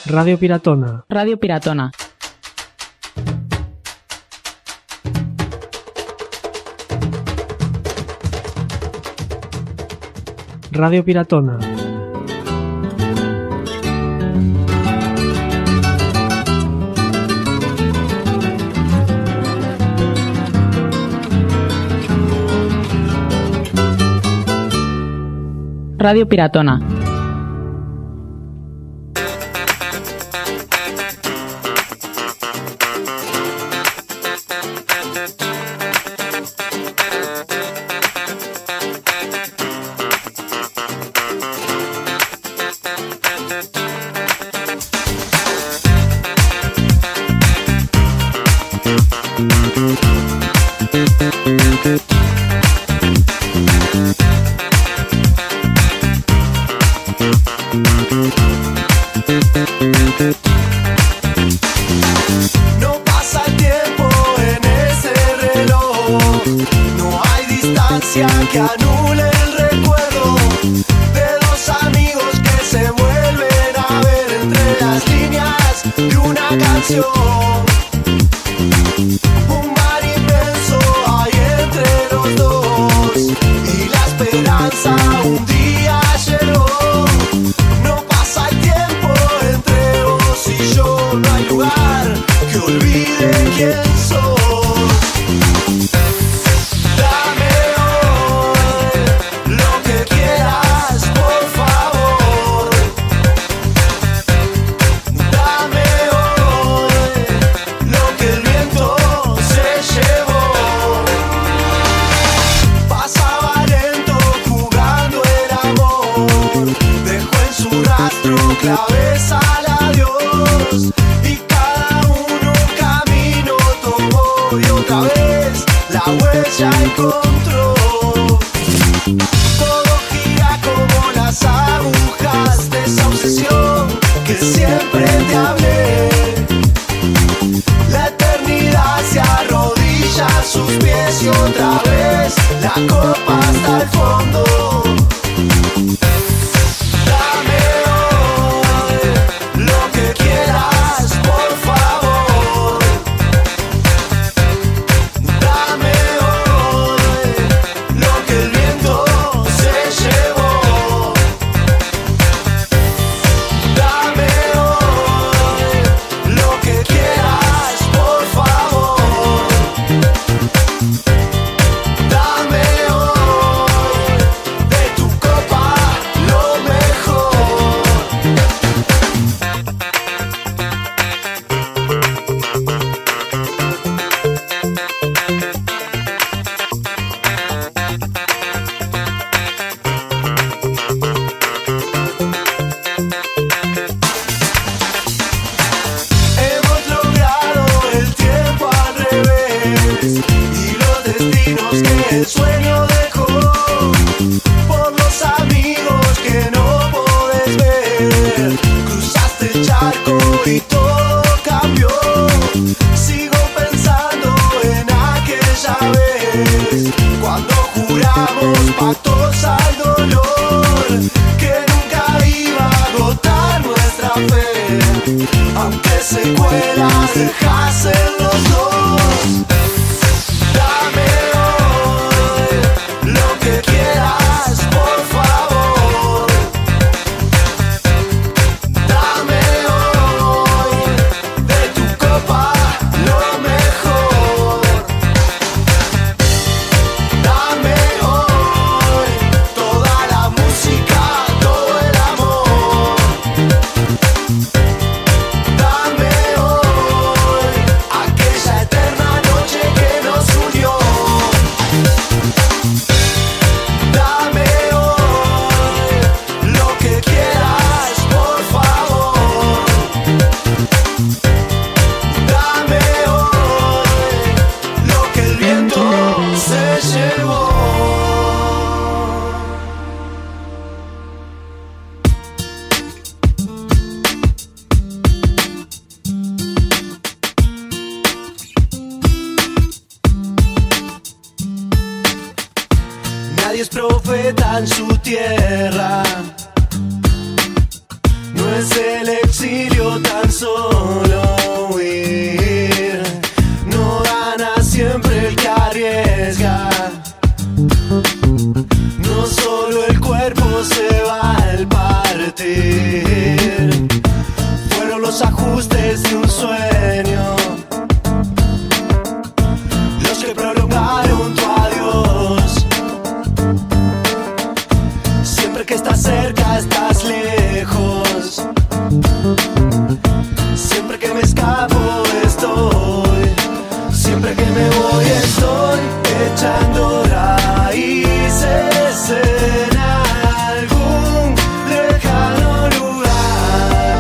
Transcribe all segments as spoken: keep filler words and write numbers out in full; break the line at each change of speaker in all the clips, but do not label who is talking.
Radio Piratona.
Radio Piratona.
Radio Piratona.
Radio Piratona.
No pasa el tiempo en ese reloj, no hay distancia que anule el recuerdo de dos amigos que se vuelven a ver entre las líneas de una canción. Un mar inmenso hay entre los dos y la esperanza un día llegó. No pasa el tiempo entre vos y yo, no hay lugar que olvide quién sos. Dame hoy lo que quieras, por favor. Dame hoy lo que el viento se llevó. Pasaba lento jugando el amor, dejó en su rastro claves al adiós. Y cada uno un camino tomó y otra vez la huella encontró. Todo gira como las agujas de esa obsesión que siempre te hablé. La eternidad se arrodilla a sus pies y otra vez la copa hasta el fondo. Dame hoy lo que quieras, por favor. Dame hoy lo que el viento se llevó. Dame hoy lo que quieras, por favor. Dame hoy de tu copa lo mejor. Hemos logrado el tiempo al revés y los destinos que el sueño dejó. Por los amigos que no podés ver, cruzaste el charco y todo cambió. Sigo pensando en aquella vez cuando juramos pactos al dolor, que nunca iba a agotar nuestra fe, aunque secuelas dejasen los dos. Dame hoy lo que quieras, por favor. Dame hoy de tu copa lo mejor. Dame hoy toda la música, todo el amor. Dame hoy aquella eterna noche que nos unió. Dame hoy lo que quieras, por favor. Dame hoy lo que el viento se llevó. Nadie es profeta en su tierra, no es el exilio tan solo huir. No gana siempre el que arriesga. No solo el cuerpo se va al partir. Fueron los ajustes de un sueño los que prolongaron tu adiós. Siempre que estás cerca estás lejos. Siempre que me escapo estoy. Siempre que me voy estoy echando raíces en algún lejano lugar,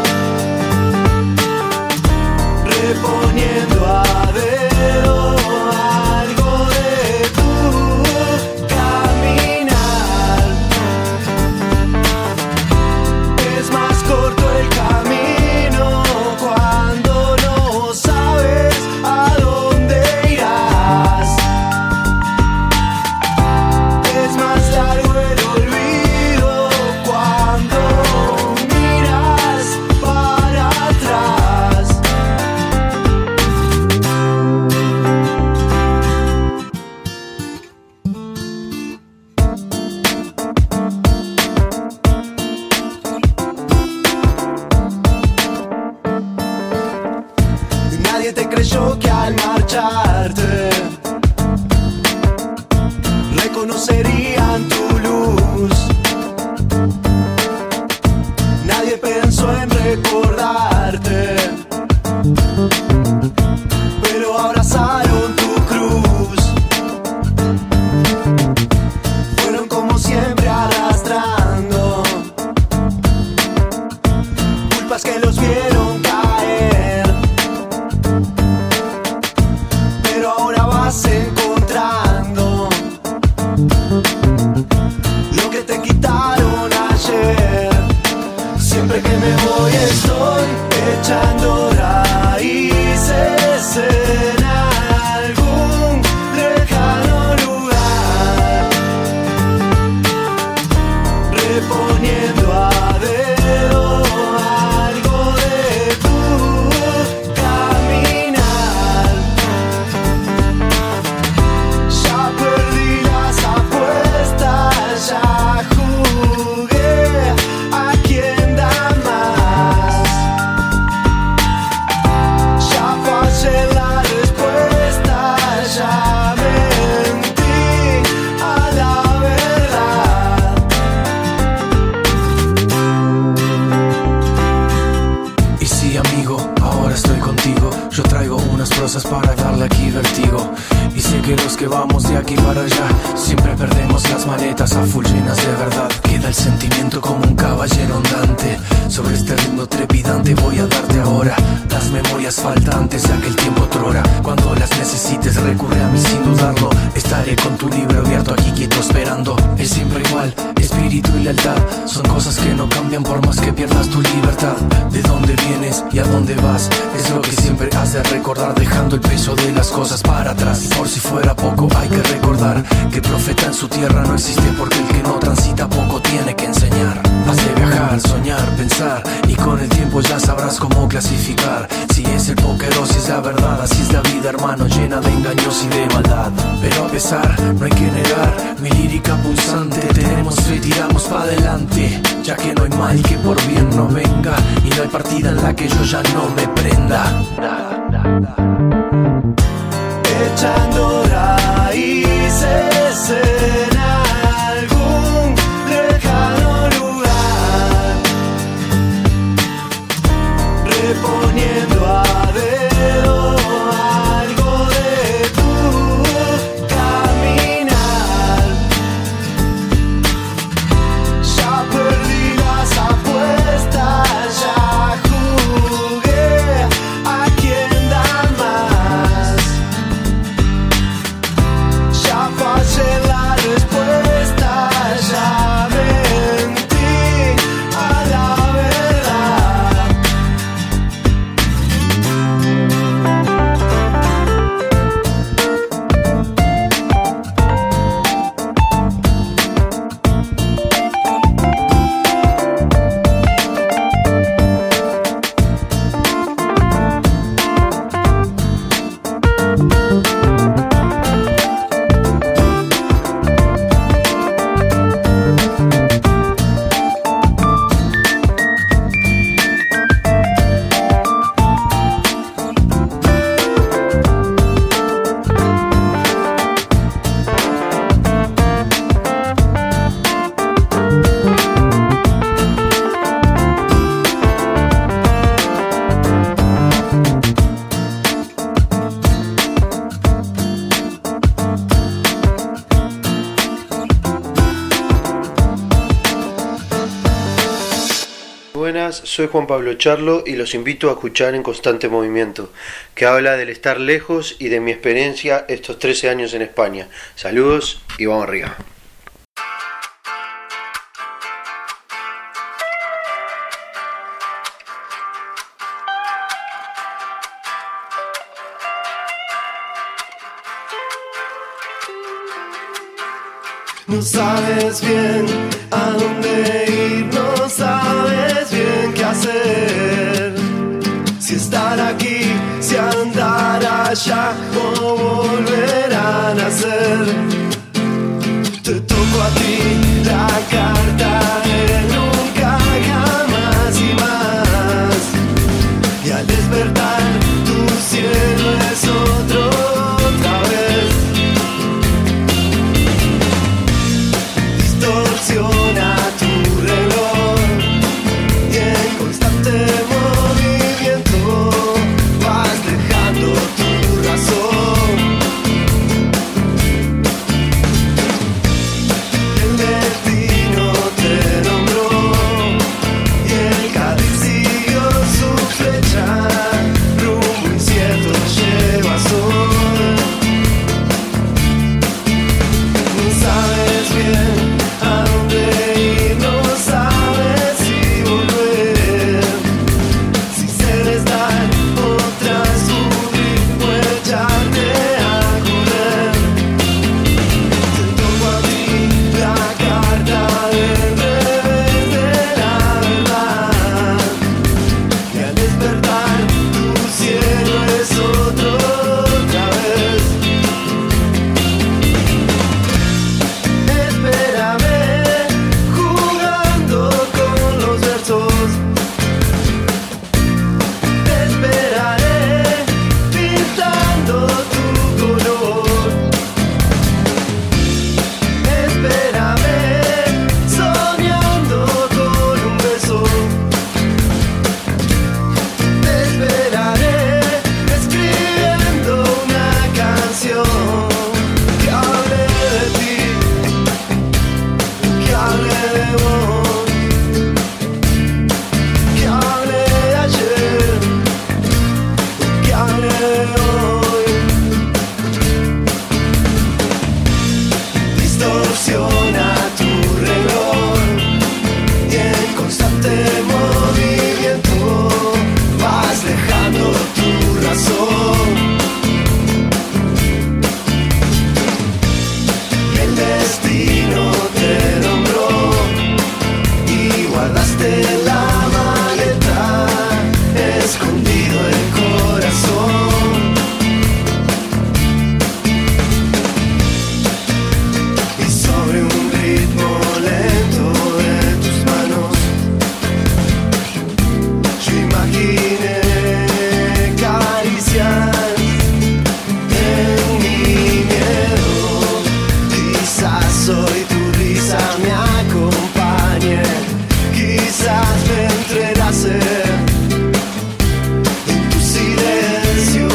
reponiendo a dedo algo de tu caminar. Es más corto el camino cuando no sabes a dónde irás. Es más largo el olvido cuando miras para atrás. Nadie te creyó que al marcharte reconocerían tu luz. Nadie pensó en recordarte, pero abrazaron tu cruz. Fueron como siempre arrastrando culpas que los vieron caer, pero ahora vas encontrando lo que te quitaron ayer. Siempre que me voy estoy echando raíces en algún lejano lugar, reponiendo a dedo algo de tu caminar. Ya perdí las apuestas, ya jugué a quien da más. Ya fallé en la respuesta, ya mentí a la verdad.
Y sí, amigo, ahora estoy contigo. Yo traigo unas prosas para darle aquí vertigo. Y sé que los que vamos de aquí para allá siempre perdemos las maletas a full llenas de verdad. Queda el sentimiento como un caballero andante. Sobre este ritmo trepidante voy a darte ahora las memorias faltantes de aquel tiempo otrora. Cuando las necesites recurre a mí sin dudarlo. Estaré con tu libro abierto aquí quieto esperando. Es siempre igual, espíritu y lealtad son cosas que no cambian por más que pierdas tu libertad. De dónde vienes y a dónde vas es lo que siempre has de recordar, dejando el peso de las cosas para atrás. Y por si fuera poco hay que recordar que el profeta en su tierra no existe, porque el que no transita poco tiene que enseñar. Has de viajar, soñar, pensar, y con el tiempo ya sabrás cómo clasificar si es el póker o si es la verdad. Así es la vida, hermano, llena de engaños y de maldad. Pero a pesar, no hay que negar mi lírica pulsante. Tenemos fe, tiramos pa' adelante, ya que no hay mal que por bien no venga, y no hay partida en la que yo ya no me prenda.
Echando raíces en algún lejano lugar, reponiendo a dedo algo de tu caminar. Ya perdí las apuestas, ya jugué a quien da más.
buenas, soy Juan Pablo Charlo y los invito a escuchar En Constante Movimiento, que habla del estar lejos y de mi experiencia estos trece años en España. Saludos y vamos arriba.
No sabes bien a dónde ir, no sabes bien qué hacer. Si estar aquí, si andar allá o volver a nacer. Te toco a ti la carta de nunca, jamás y más. Y al despertar tu cielo es otro otra vez. Distorsiona tu reloj y en constante movimiento vas dejando tu razón. El destino te nombró y el cáliz siguió su flecha, rumbo incierto lleva sol. No sabes bien a dónde ir, no sabes si volver, si ser estar o transcurrir o echarte a correr. Te toco a ti la carta del revés de la verdad, y al despertar tu cielo es otro otra vez. Espérame jugando con los versos, te esperaré pintando tu color. Espérame soñando con un beso, te esperaré escribiendo una canción que hable de ti, que hable de vos, que hable de ayer, que hable de hoy. Distorsiona tu reloj y en constante movimiento vas dejando tu razón. Y el destino te nombró y guardaste la maleta, escondido el corazón. Y sobre un ritmo lento de tus manos, yo imaginé caricias en mi miedo. Quizás hoy tu risa me acompañe, quizás me entrelace en tu silencio.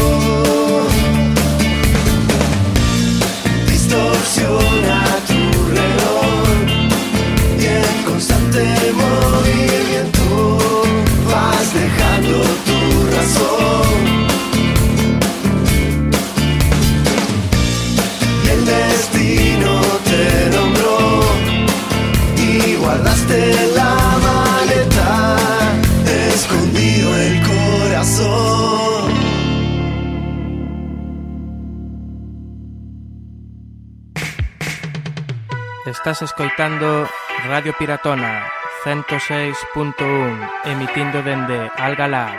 Distorsiona tu reloj y en constante movimiento vas dejando tu razón. Y el destino te nombró y guardaste la maleta, escondido el corazón.
Estás escoitando Radio Piratona ciento seis punto uno, emitindo dende Algalab.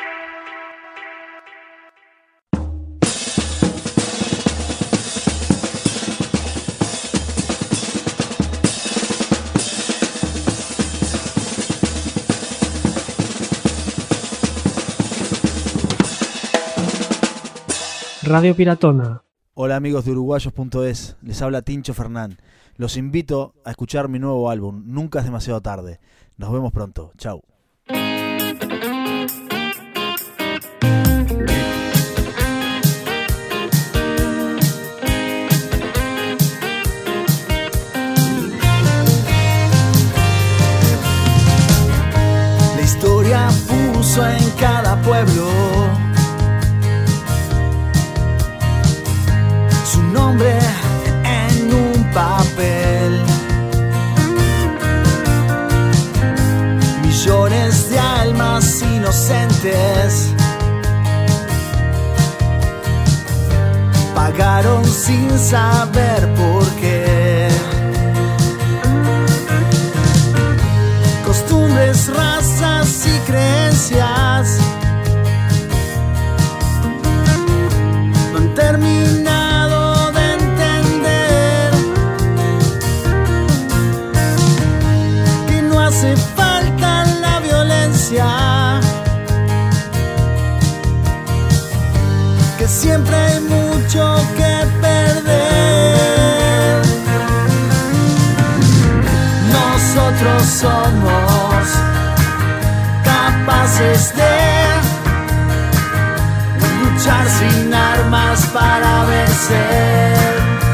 Radio Piratona.
Hola amigos de uruguayos punto es, les habla Tincho Fernán. Los invito a escuchar mi nuevo álbum, Nunca es demasiado tarde. Nos vemos pronto, chau.
pueblo. Su nombre en un papel. Millones de almas inocentes pagaron sin saber por qué. Costumbres, razas y creencias no han terminado de entender que no hace falta la violencia, que siempre hay mucho que perder. Nosotros somos capaces de luchar sin armas para vencer.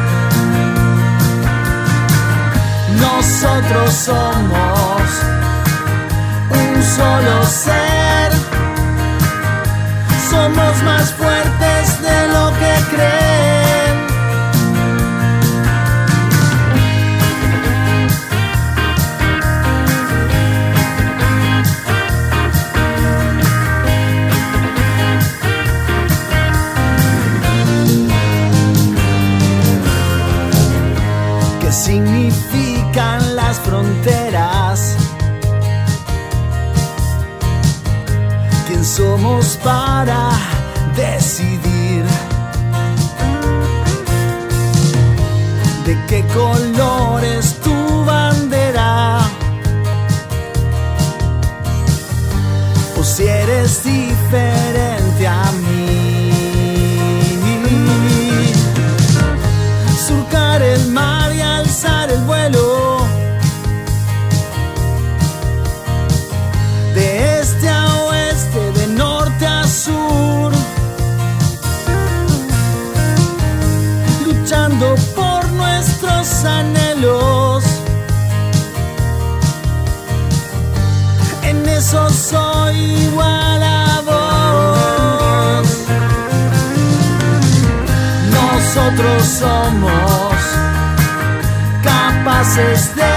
Nosotros somos un solo ser. Somos más fuertes de lo que creen. ¿Qué significan las fronteras? ¿Quién somos para decidir de qué color es tu bandera? O si eres diferente a mí. Surcar el mar y alzar el vuelo, de este a oeste, de norte a sur, luchando por nuestros anhelos. En eso soy igual a vos. Nosotros somos capaces de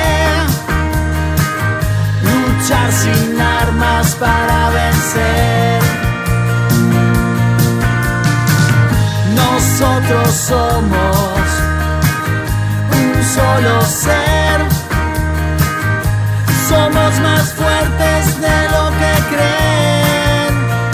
luchar sin armas para vencer. Nosotros somos un solo ser. Somos más fuertes de lo que creen.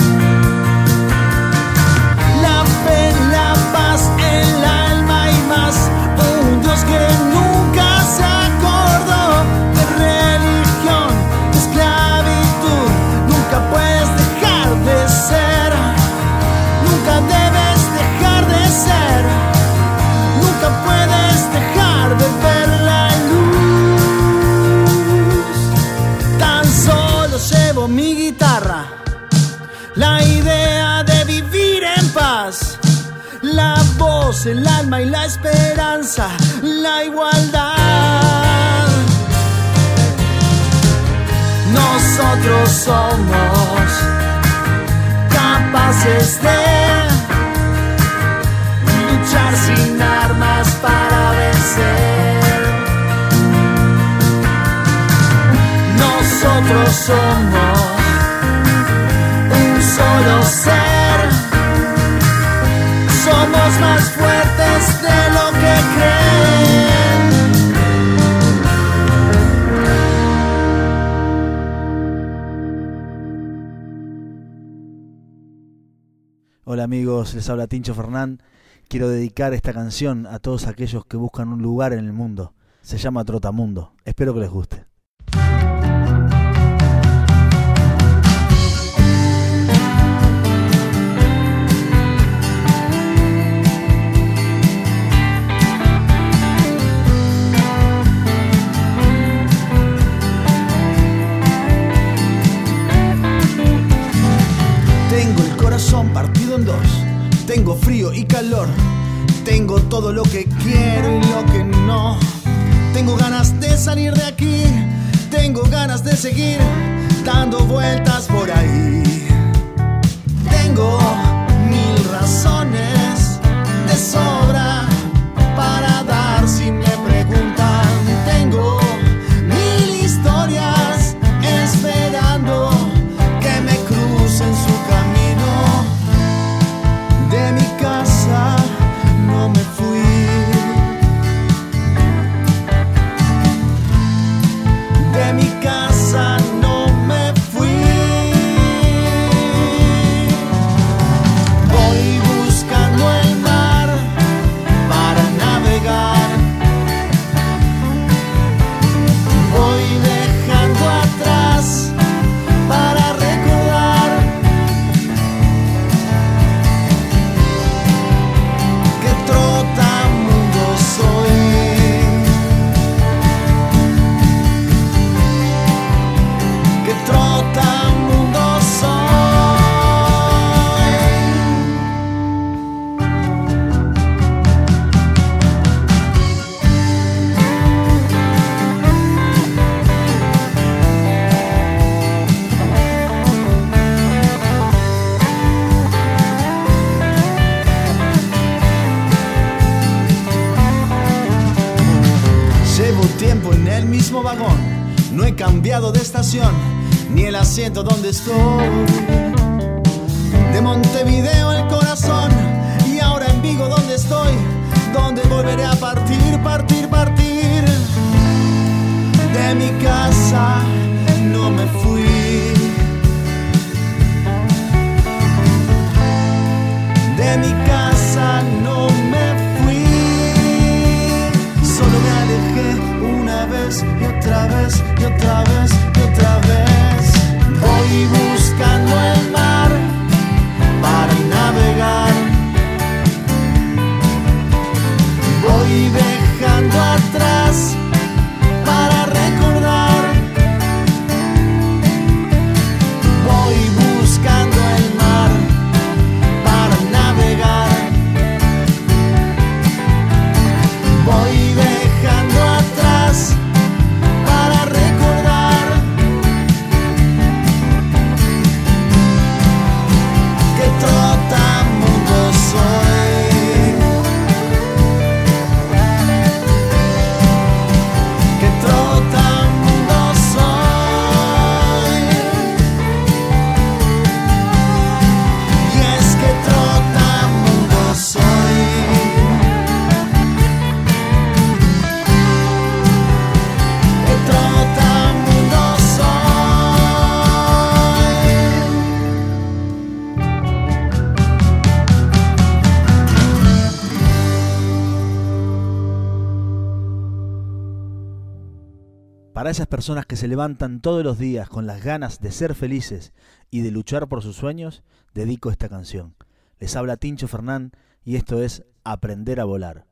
La fe, la paz, el alma y más. Un Dios que nunca se acordó de religión, de esclavitud. Nunca puedes dejar de ser. Nunca debes dejar de ser. Nunca puedes dejar de ver la luz. Tan solo llevo mi guitarra, la idea de vivir en paz, la voz, el alma y la esperanza, la igualdad. Nosotros somos capaces de luchar sin armas para vencer. Nosotros somos un solo ser. Somos más fuertes de lo que creen.
Hola amigos, les habla Tincho Fernán. Quiero dedicar esta canción a todos aquellos que buscan un lugar en el mundo. Se llama Trotamundo. Espero que les guste.
Tengo el corazón partido en dos. Tengo frío y calor. Tengo todo lo que quiero y lo que no. Tengo ganas de salir de aquí. Tengo ganas de seguir dando vueltas por ahí.
mismo vagón. No he cambiado de estación, ni el asiento donde estoy. De Montevideo el corazón, y ahora en Vigo donde estoy, donde volveré a partir, partir, partir. De mi casa no me fui. De mi casa no me fui. Solo me alejé una vez y otra vez y otra vez y otra vez. Voy buscando el mar para navegar. Voy dejando atrás para recordar. Voy buscando el mar para navegar. Voy dejando atrás para recordar. Que trotamundo soy. Que trotamundo soy. Y es que trotamundo soy. Que trotamundo soy.
Para esas personas que se levantan todos los días con las ganas de ser felices y de luchar por sus sueños, dedico esta canción. Les habla Tincho Fernán y esto es Aprender a Volar.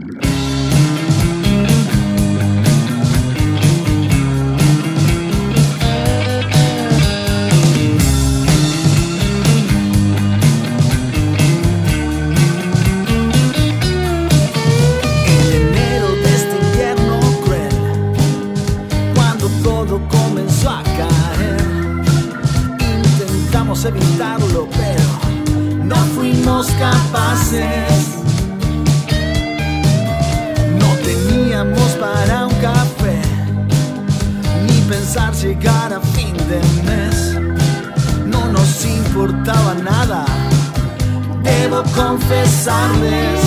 En enero de este invierno cruel, cuando todo comenzó a caer, intentamos evitarlo, pero no fuimos capaces. No teníamos para un café, ni pensar llegar a fin de mes. No nos importaba nada, debo confesarles.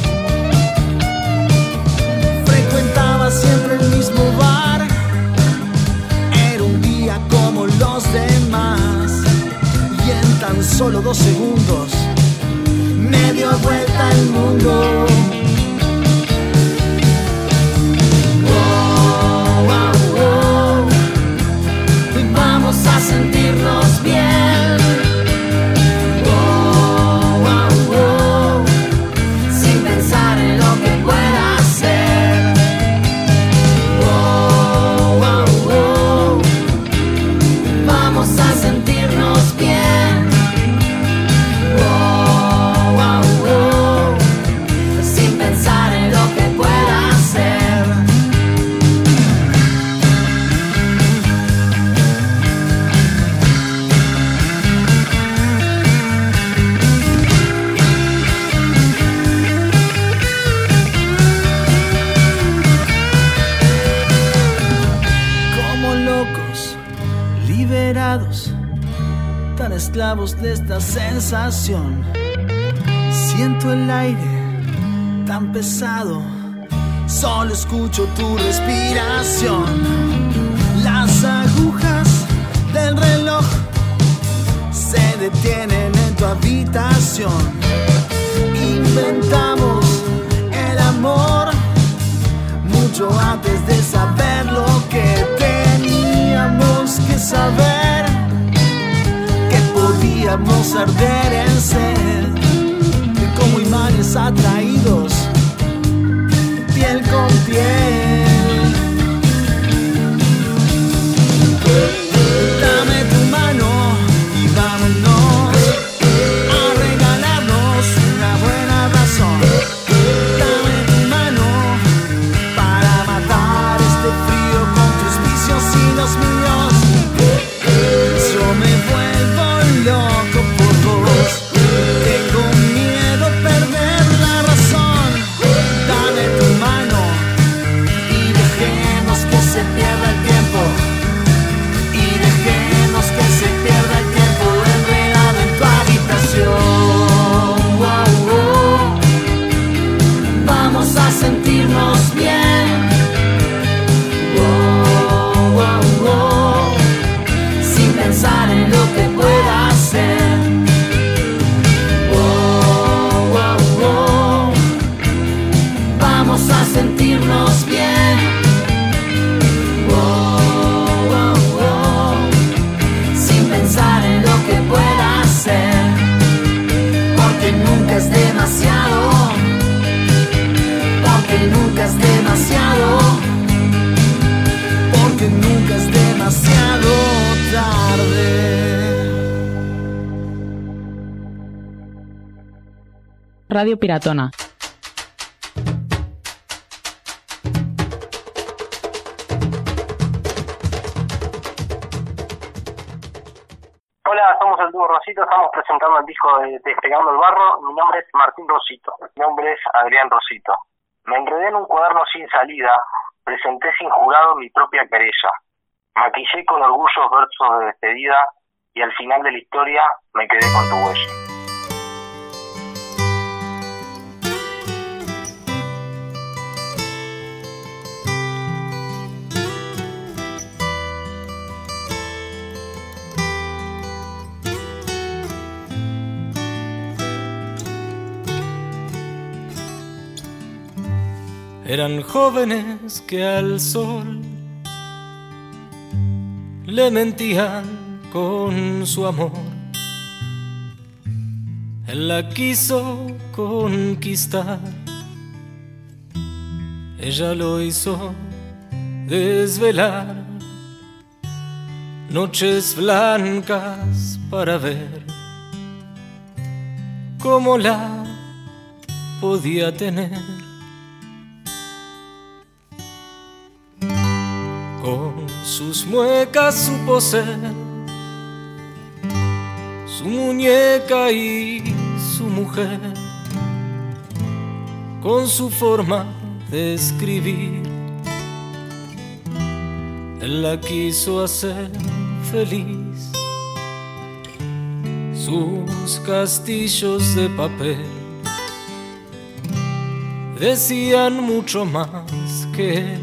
Frecuentaba siempre el mismo bar. Era un día como los demás. Y en tan solo dos segundos me dio vuelta el mundo. Oh, oh, oh. Y vamos a sentirnos bien. Oh, oh, oh. Sin pensar en lo que pueda ser. Oh, oh, oh. Vamos a sentirnos bien. Oh, oh, oh. Sin pensar en lo que pueda ser. Como locos, liberados, tan esclavos de esta sensación. Siento el aire tan pesado, solo escucho tu respiración. Las agujas del reloj se detienen en tu habitación. Inventamos el amor mucho antes de saber lo que teníamos que saber. Que podíamos arder en sed, como imanes atraídos, piel con piel. Dame tu mano y vámonos a regalarnos una buena razón. Dame tu mano para matar este frío con tus vicios y los míos. Yo me vuelvo loco por vos. Tengo miedo a perder la razón. Dame tu mano y
Radio Piratona.
Hola, somos el dúo Rosito, estamos presentando el disco de Despegando el Barro. Mi nombre es Martín Rosito. Mi nombre es Adrián Rosito. Me enredé en un cuaderno sin salida, presenté sin jurado mi propia querella. Maquillé con orgullo versos de despedida y al final de la historia me quedé con tu huella.
Eran jóvenes que al sol le mentían con su amor. Él la quiso conquistar, ella lo hizo desvelar. Noches blancas para ver cómo la podía tener. Con sus muecas supo ser su muñeca y su mujer. Con su forma de escribir, él la quiso hacer feliz. Sus castillos de papel decían mucho más que él.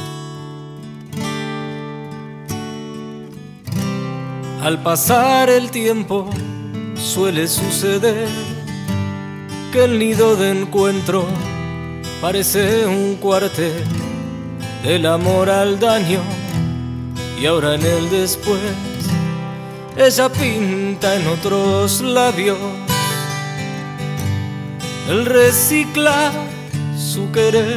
Al pasar el tiempo suele suceder que el nido de encuentro parece un cuartel del amor al daño, y ahora en el después ella pinta en otros labios. Él recicla su querer.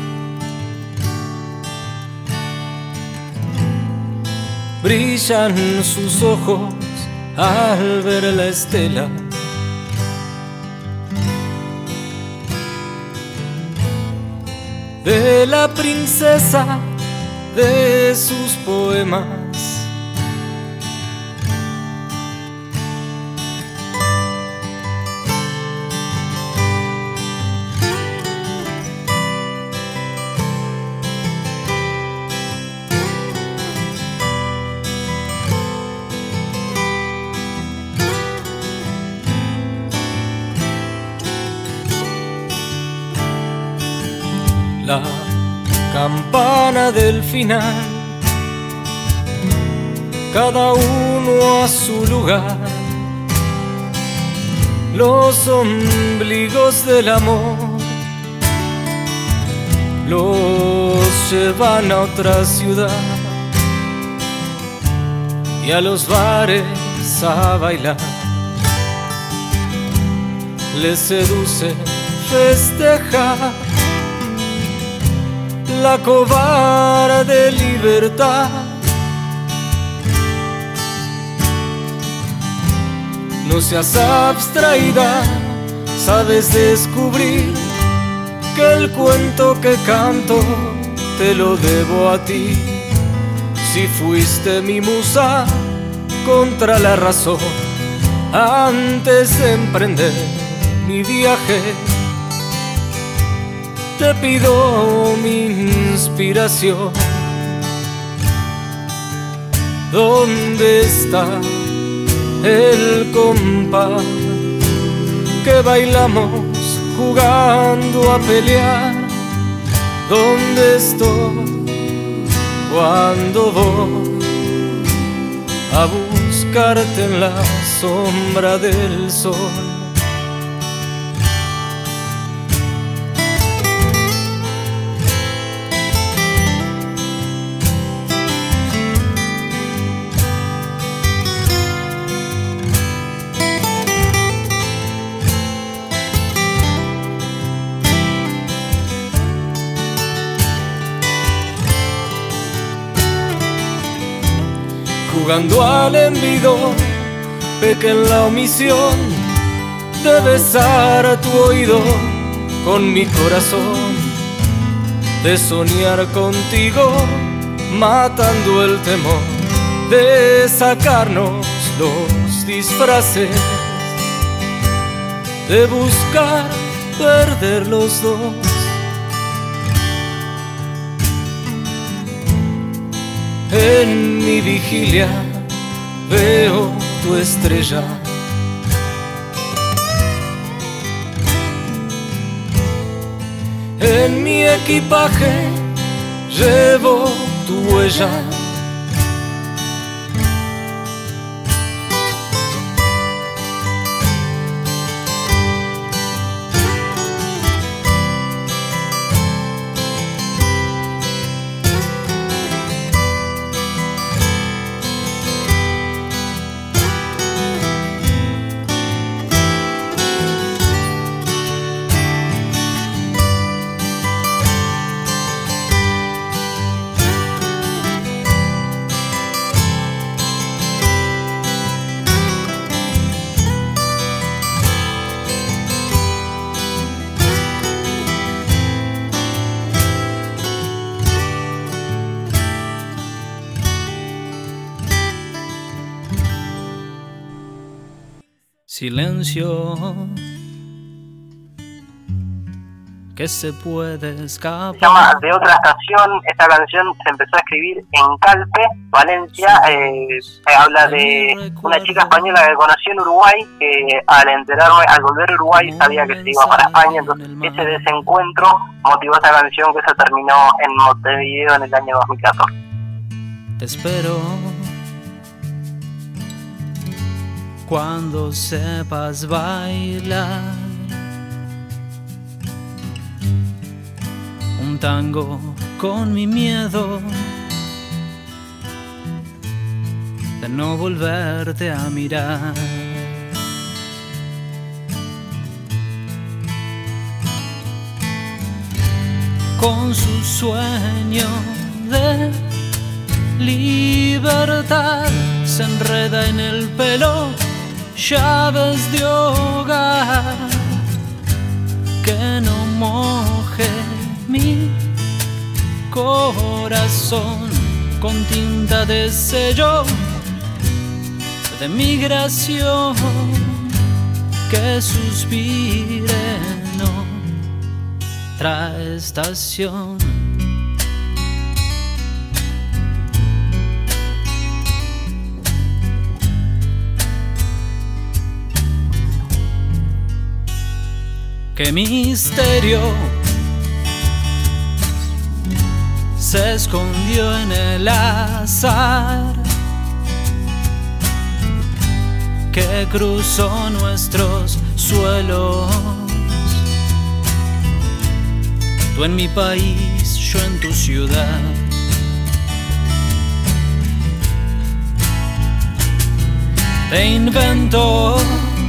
Brillan sus ojos al ver la estela de la princesa de sus poemas. La campana del final, cada uno a su lugar. Los ombligos del amor los llevan a otra ciudad y a los bares a bailar. Les seduce festejar la cobarde libertad. No seas abstraída, sabes descubrir que el cuento que canto te lo debo a ti. Si fuiste mi musa contra la razón antes de emprender mi viaje, te pido mi inspiración. ¿Dónde está el compás que bailamos jugando a pelear? ¿Dónde estoy cuando voy a buscarte en la sombra del sol? Jugando al envido, peca en la omisión, de besar tu oído con mi corazón, de soñar contigo, matando el temor de sacarnos los disfraces, de buscar perder los dos. En mi vigilia veo tu estrella, en mi equipaje llevo tu huella. Silencio que se puede escapar.
Se llama De Otra Estación. Esta canción se empezó a escribir en Calpe, Valencia. Eh, habla de una chica española que conoció en Uruguay, que al enterarme, al volver a Uruguay, sabía que se iba para España. Entonces ese desencuentro motivó esta canción, que se terminó en Montevideo en el año dos mil catorce.
Te espero cuando sepas bailar un tango con mi miedo de no volverte a mirar. Con su sueño de libertad se enreda en el pelo llaves de hogar, que no moje mi corazón con tinta de sello de migración, que suspire en otra estación. Qué misterio se escondió en el azar, que cruzó nuestros suelos. Tú en mi país, yo en tu ciudad. Te invento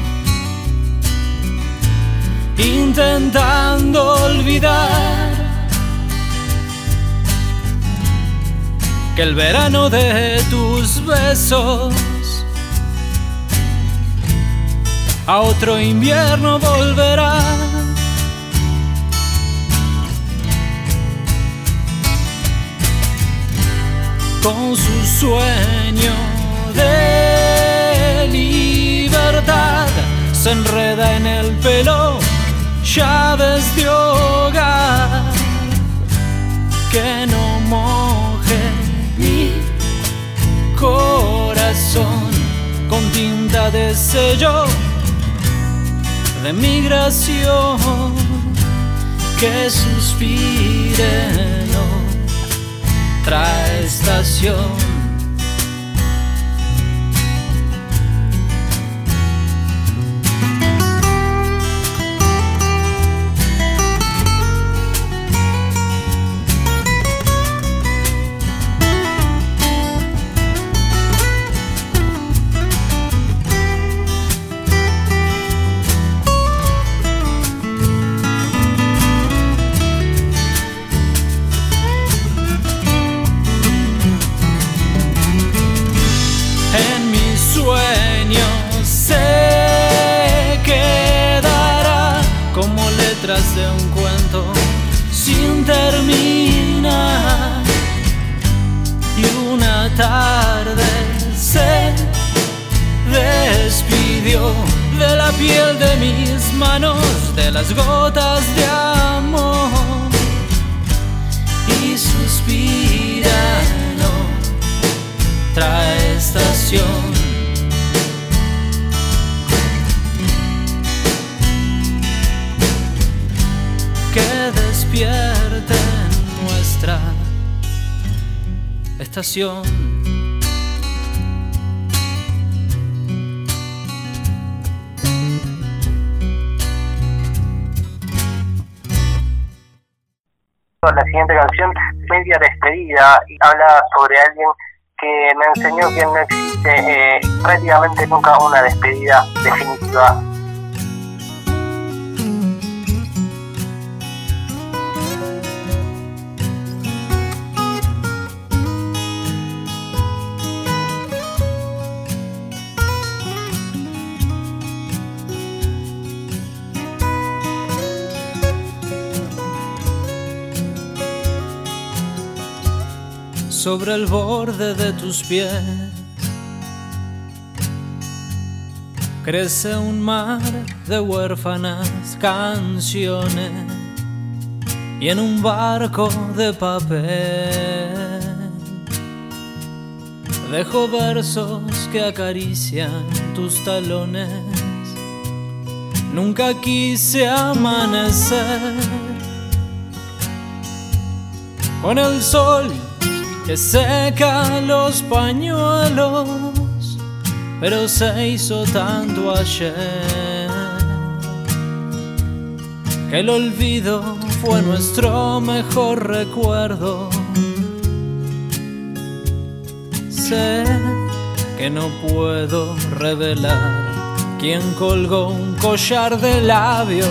intentando olvidar que el verano de tus besos a otro invierno volverá. Con su sueño de libertad se enreda en el pelo llaves de hogar, que no moje mi corazón con tinta de sello de migración, que suspire en otra estación. un cuento sin terminar. Y una tarde se despidió de la piel de mis manos, de las gotas de amor, y suspira en otra estación. Que despierte nuestra estación.
La siguiente canción, media despedida, y habla sobre alguien que me enseñó que no existe eh, prácticamente nunca una despedida definitiva.
Sobre el borde de tus pies crece un mar de huérfanas canciones, y en un barco de papel dejo versos que acarician tus talones. Nunca quise amanecer con el sol que seca los pañuelos, pero se hizo tanto ayer que el olvido fue nuestro mejor recuerdo. Sé que no puedo revelar quién colgó un collar de labios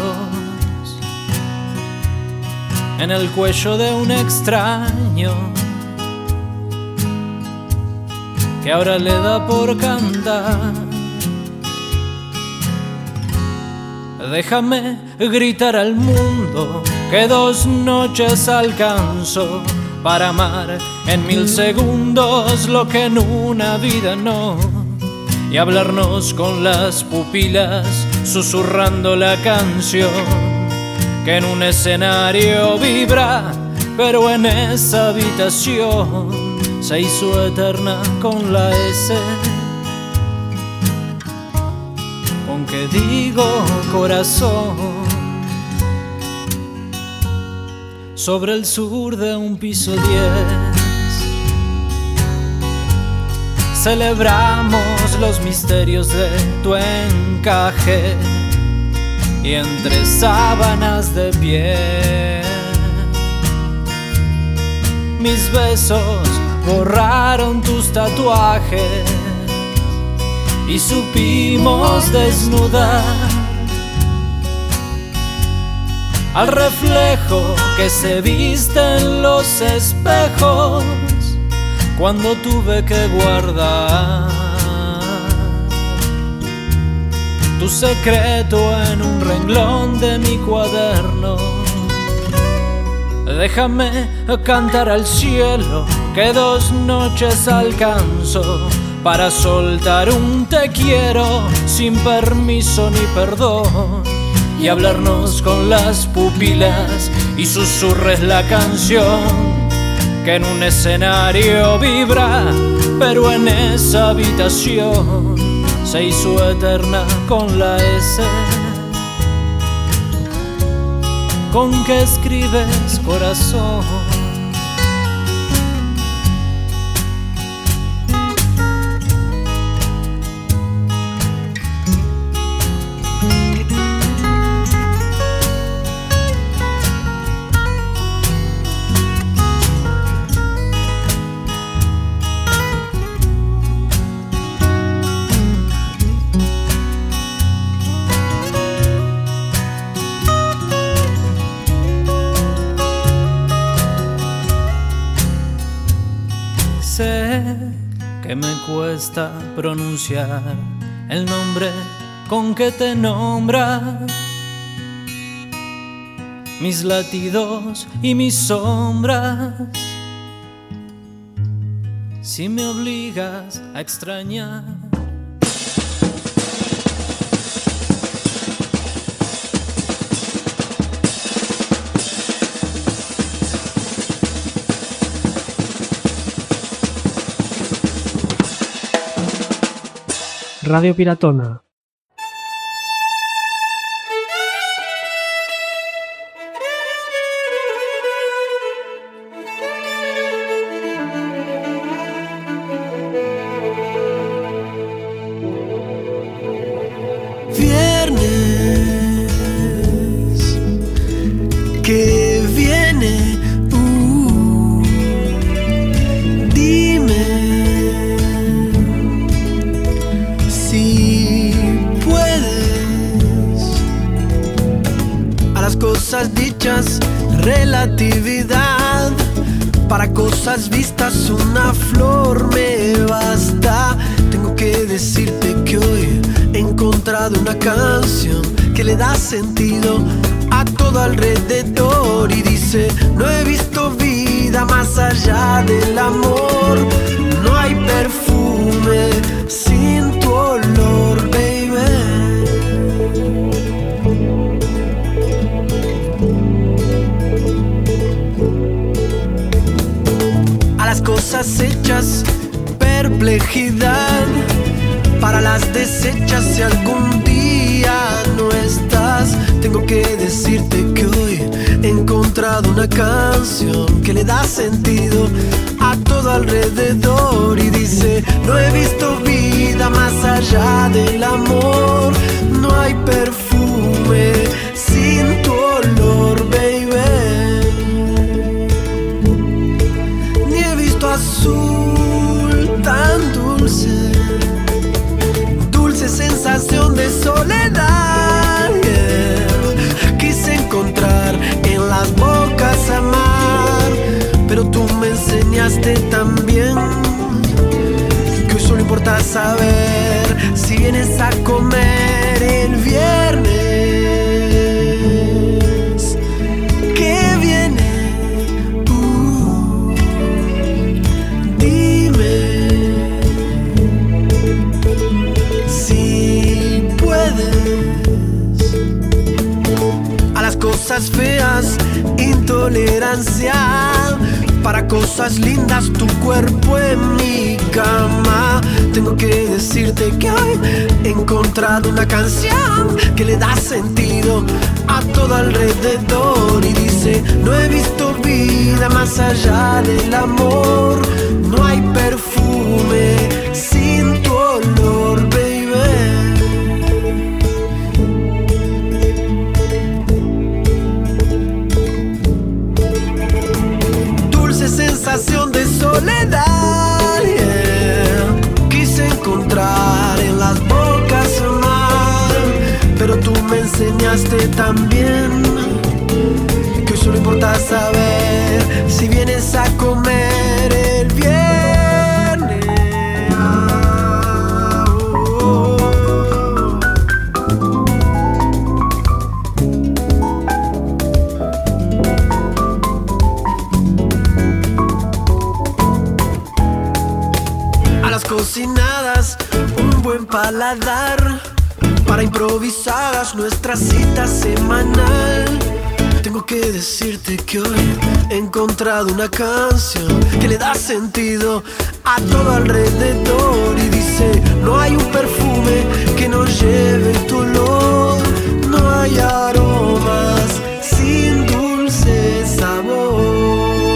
en el cuello de un extraño que ahora le da por cantar. Déjame gritar al mundo que dos noches alcanzo para amar en mil segundos lo que en una vida no, y hablarnos con las pupilas susurrando la canción que en un escenario vibra, pero en esa habitación se hizo eterna con la S, con que digo corazón. Sobre el sur de un piso diez celebramos los misterios de tu encaje, y entre sábanas de piel mis besos borraron tus tatuajes y supimos desnudar al reflejo que se viste en los espejos cuando tuve que guardar tu secreto en un renglón de mi cuaderno. Déjame cantar al cielo que dos noches alcanzo para soltar un te quiero sin permiso ni perdón, y hablarnos con las pupilas y susurres la canción que en un escenario vibra, pero en esa habitación se hizo eterna con la S, con que escribes corazón. Que me cuesta pronunciar el nombre con que te nombra, mis latidos y mis sombras. Si me obligas a extrañar,
Radio Piratona.
Viernes que viene, uh, dime si puedes. A las cosas dichas, relatividad. Para cosas vistas, una flor me basta. Tengo que decirte que hoy he encontrado una canción que le da sentido a todo alrededor y dice: no he visto vida más allá del amor. No hay perfume sin tu olor, baby. A las cosas hechas, perplejidad. Para las desechas, si algún día no estás, tengo que decirte que hoy he encontrado una canción que le da sentido a todo alrededor y dice: no he visto vida más allá del amor. No hay perfume sin tu olor, baby. Ni he visto azul tan dulce, sensación de soledad, yeah. Quise encontrar en las bocas amar, pero tú me enseñaste también que hoy solo importa saber si vienes a comer el viernes que viene, uh, dime si puedes. A las cosas feas, intolerancia. Para cosas lindas, tu cuerpo en mi cama. Tengo que decirte que hoy he encontrado una canción que le da sentido a todo alrededor y dice: no he visto vida más allá del amor. No hay perfume sin tu olor, baby. Sensación de soledad, yeah. Quise encontrar en las bocas amar, pero tú me enseñaste también que hoy solo importa saber si vienes a comer el viernes. Oh. Cocinadas, un buen paladar. Para improvisadas, nuestra cita semanal. Tengo que decirte que hoy he encontrado una canción que le da sentido a todo alrededor y dice: no hay un perfume que no lleve tu olor. No hay aromas sin dulce sabor.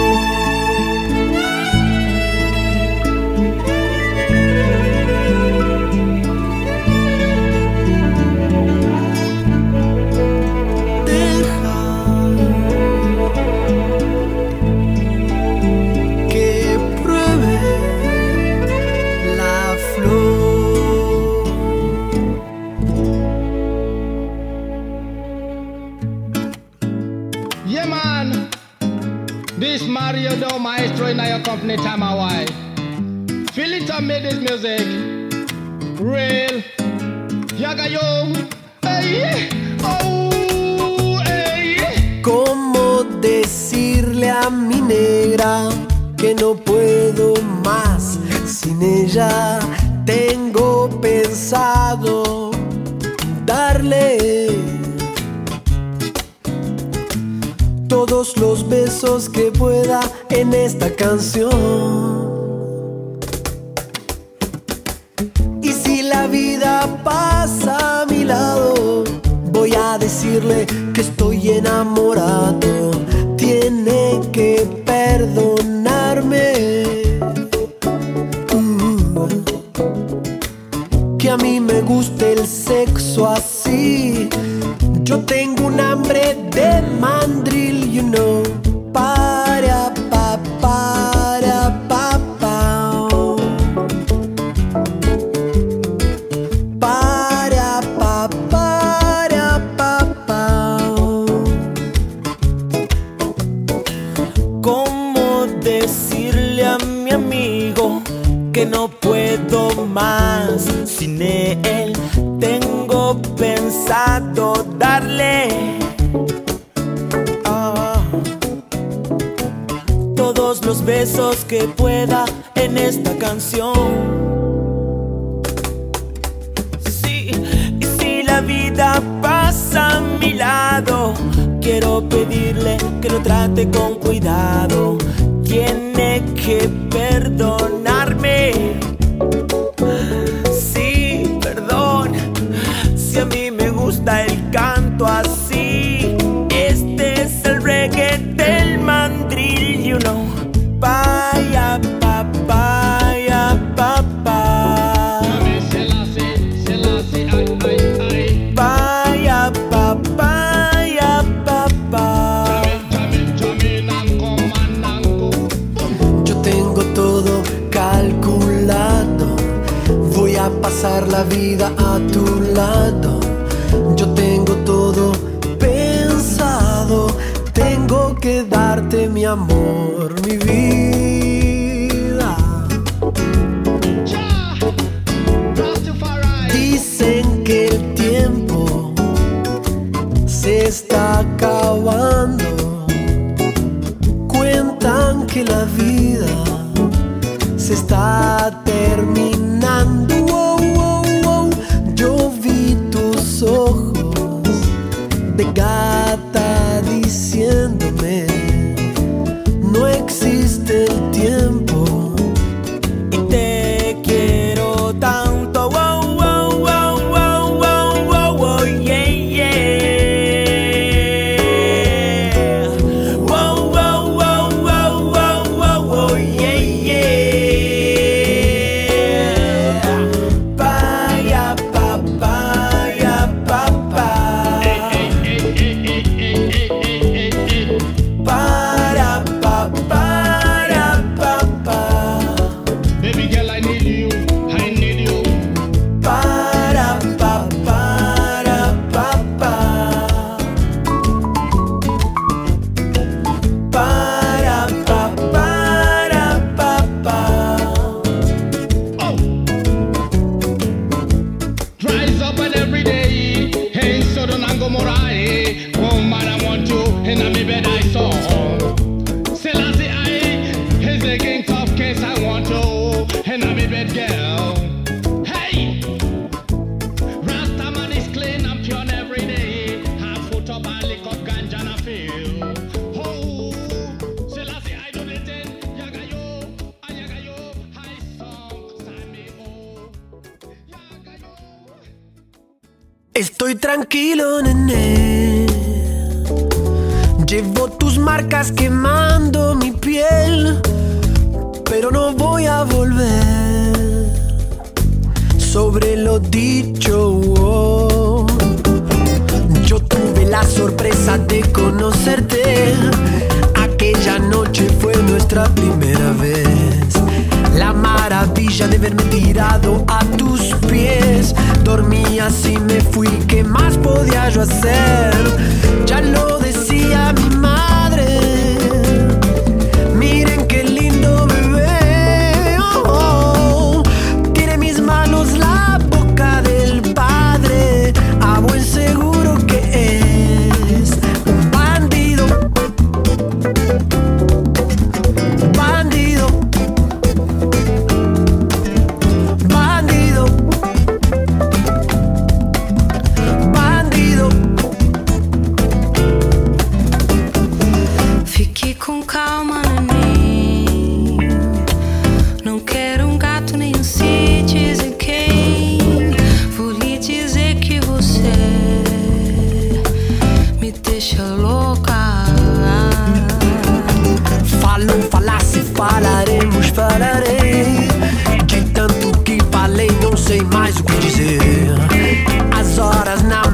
Mario Do Maestro in your company time a while. Philita made this music real. Yaga yo, hey, oh, hey.
Como negra que no puedo más sin ella. Tengo pensado darle todos los besos que pueda en esta canción. Y si la vida pasa a mi lado, voy a decirle que estoy enamorado. Tiene que perdonarme, uh, que a mí me gusta el sexo así. Yo tengo un hambre de mandril, you know. Para, pa, para, pa, pa. Para, pa, para, pa, pa.
¿Cómo decirle a mi amigo que no puedo más sin él? Tengo pensado darle oh, todos los besos que pueda en esta canción. Sí, y si la vida pasa a mi lado, quiero pedirle que lo trate con cuidado. Tiene que perdonarme. Sí, perdón. Si a mí me gusta el canto así, este es el reggae del mandril, you know. Paya, pa, paya, pa, pa. Paya, pa, paya, pa, pa.
Yo tengo todo calculado. Voy a pasar la vida a tu lado. Yo tengo todo pensado. Tengo que darte mi amor, mi vida. Dicen que el tiempo se está acabando. Cuentan que la vida se está terminando. Oh, oh, oh. Yo vi tus ojos de gata diciéndome: no existe el tiempo
y te quiero tanto. Wow, wow, wow, wow, wow, wow, wow, yeah, yeah. Wow, wow, wow, wow, wow, wow, wow, yeah, yeah. Paya, pa, paya, pa, pa. Para, pa, para, pa, pa.
Baby girl, I need you, I need you.
Para, pa, para, pa, pa. Para, pa, para, pa, pa.
Rise up and every day, hey, Sodom and Gomorrah, eh. Woman, I want you, and I'm bed I saw. Selassie, I is a king tough case, I want you, and I'm bed girl. Hey, Rastaman is clean and pure every day. Half foot up and lick up ganja and I feel. Oh, Selassie, I do the thing, yaga yo, and yaga yo, high song, Sammy, oh, yaga yo.
Estoy tranquilo, nene. Llevo tus marcas quemando mi piel, pero no voy a volver sobre lo dicho. Oh. Yo tuve la sorpresa de conocerte. Aquella noche fue nuestra primera vez. La maravilla de verme tirado a tus pies. Dormí así, me fui, ¿qué más podía yo hacer? Ya lo decía mi madre. Miren qué lindo bebé. Oh, oh. Tiene mis manos la boca del padre. A buen seguro que es un bandido.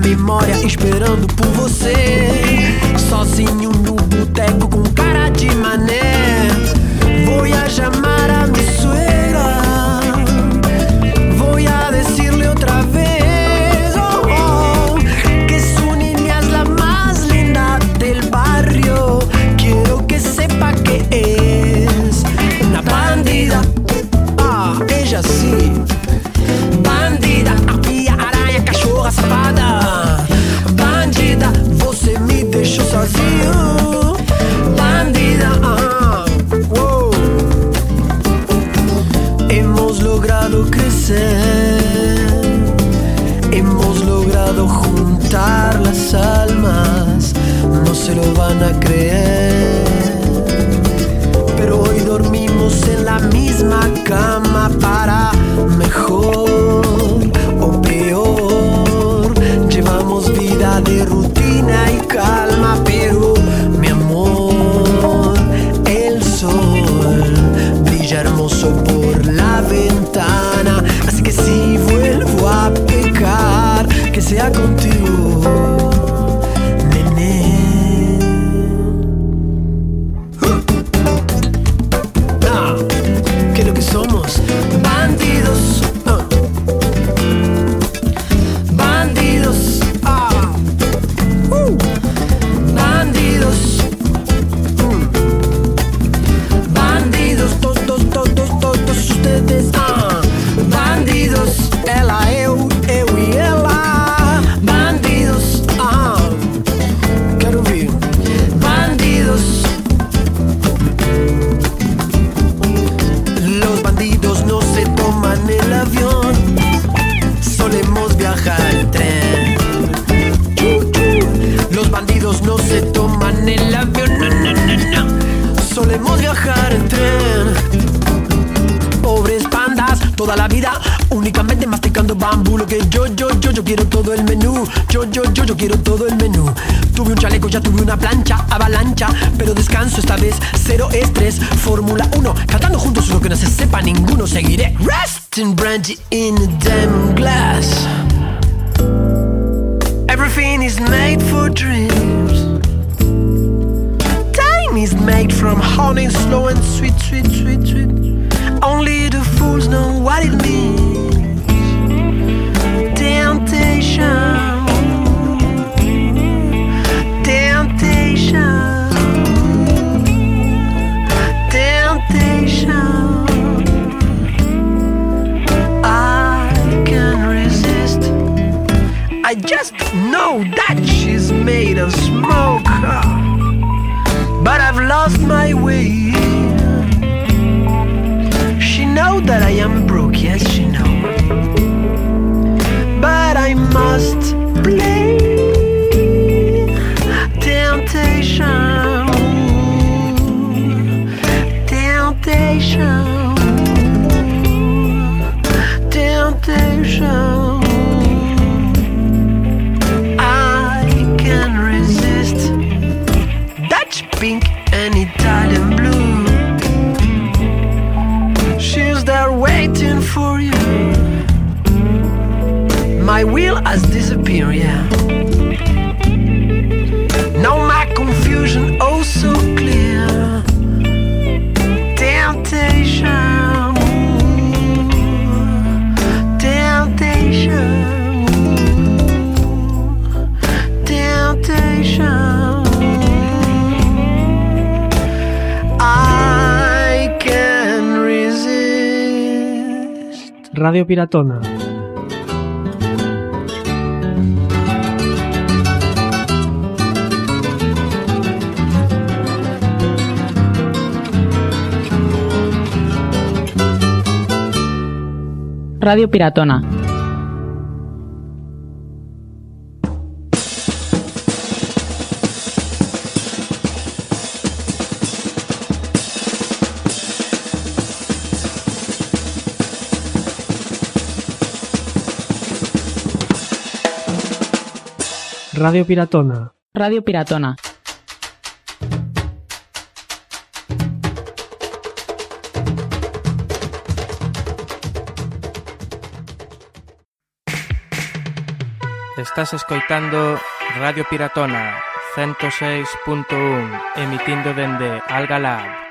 memória esperando por você. Sozinho no boteco com cara de mané. Voy a llamar a mi suegra. Voy a decirle otra vez oh, oh, que su niña es la más linda del barrio. Quiero que sepa que es una bandida. Ah, ella sí. Bandida, arpia, aranha, cachorra safada. Bandida, você me deixou sozinho. Bandida, ah, wow. Hemos logrado crecer. Hemos logrado juntar las almas. No se lo van a creer. Pero hoy dormimos en la misma cama para mejor o peor. Llevamos vida de rutina y calma, pero mi amor, el sol brilla hermoso por la ventana. Así que si vuelvo a pecar, que sea contigo. Somos bandidos, uh. bandidos, ah, uh. bandidos, mm. bandidos, todos, todos, todos ustedes, ah. bandidos, ela, eu, eu e ela, bandidos, ah. quero ver, bandidos. No se toman el avión, solemos viajar en tren. Los bandidos no se toman el avión, no, no, no, no. Solemos viajar en tren. Pobres pandas, toda la vida únicamente masticando bambú. Lo que yo, yo, yo, yo quiero todo el menú. Yo, yo, yo, yo quiero todo el menú. Tuve un chaleco, ya tuve una plancha, avalancha, pero descanso esta vez, cero estrés. Fórmula uno, cantando juntos lo que no se sepa ninguno. Seguiré resting brandy in a diamond glass. Everything is made for dreams. Time is made from honey, slow and sweet, sweet, sweet, sweet. Only the fools know what it means. Temptation. Temptation, temptation, I can't resist. I just know that she's made of smoke, but I've lost my way. She knows that I am broke, yes she knows, but I must play. Temptation, temptation, temptation. I can't resist. Dutch pink and Italian blue. She's there waiting for you. My will has disappeared, yeah. Now my confusion oh so clear. Temptation, temptation, temptation. I can resist.
Radio Piratona.
Radio Piratona.
Radio Piratona.
Radio Piratona.
Estás escoitando Radio Piratona ciento seis punto un emitindo dende Algalá.